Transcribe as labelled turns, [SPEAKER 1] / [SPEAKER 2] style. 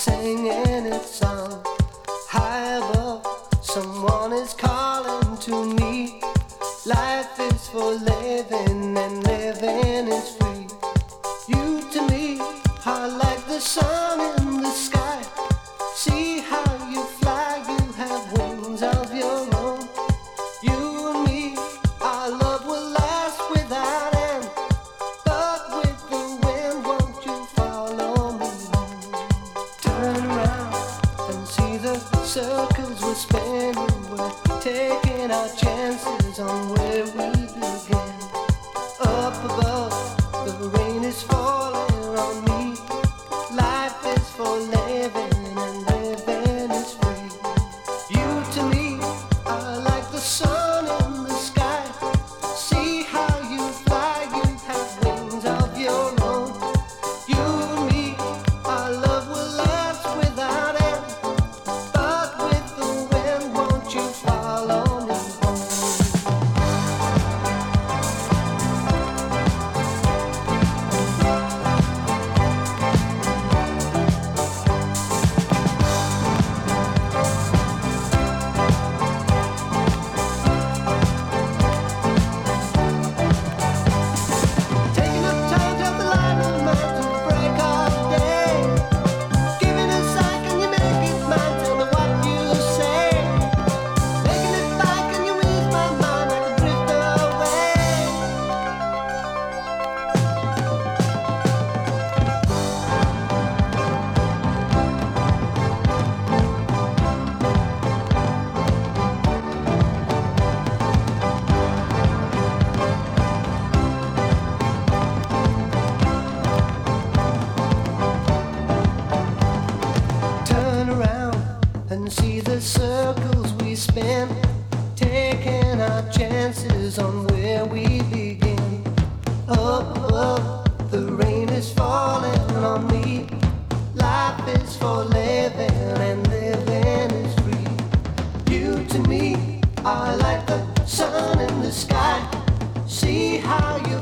[SPEAKER 1] singing its song. High above, someone is calling to me. Life is for living and living is free. You to me are like the sun in the sky. See how you fly, you have wings of your own. You and me, our love will last without end. But with the wind, won't you follow me home? Turn around and see the circles we're spinning. We're taking our chances on where we begin. Up above, the rain is falling on me. Life is for living and living is free. You to me are like the sun in the sky. See how you fly, you have wings of your own. You and me, our love will last without end. But with the wind, won't you follow me home? Taking up time till the light of mine till the break of day. Giving a sign, can you make it mine? Tell me what you say. Making it fine, can you ease my mind? I can drift away. Turn around and see the circles we spin, taking our chances on where we begin. Up above, the rain is falling on me. Life is for living and living is free. You to me are like the sun in the sky. See how you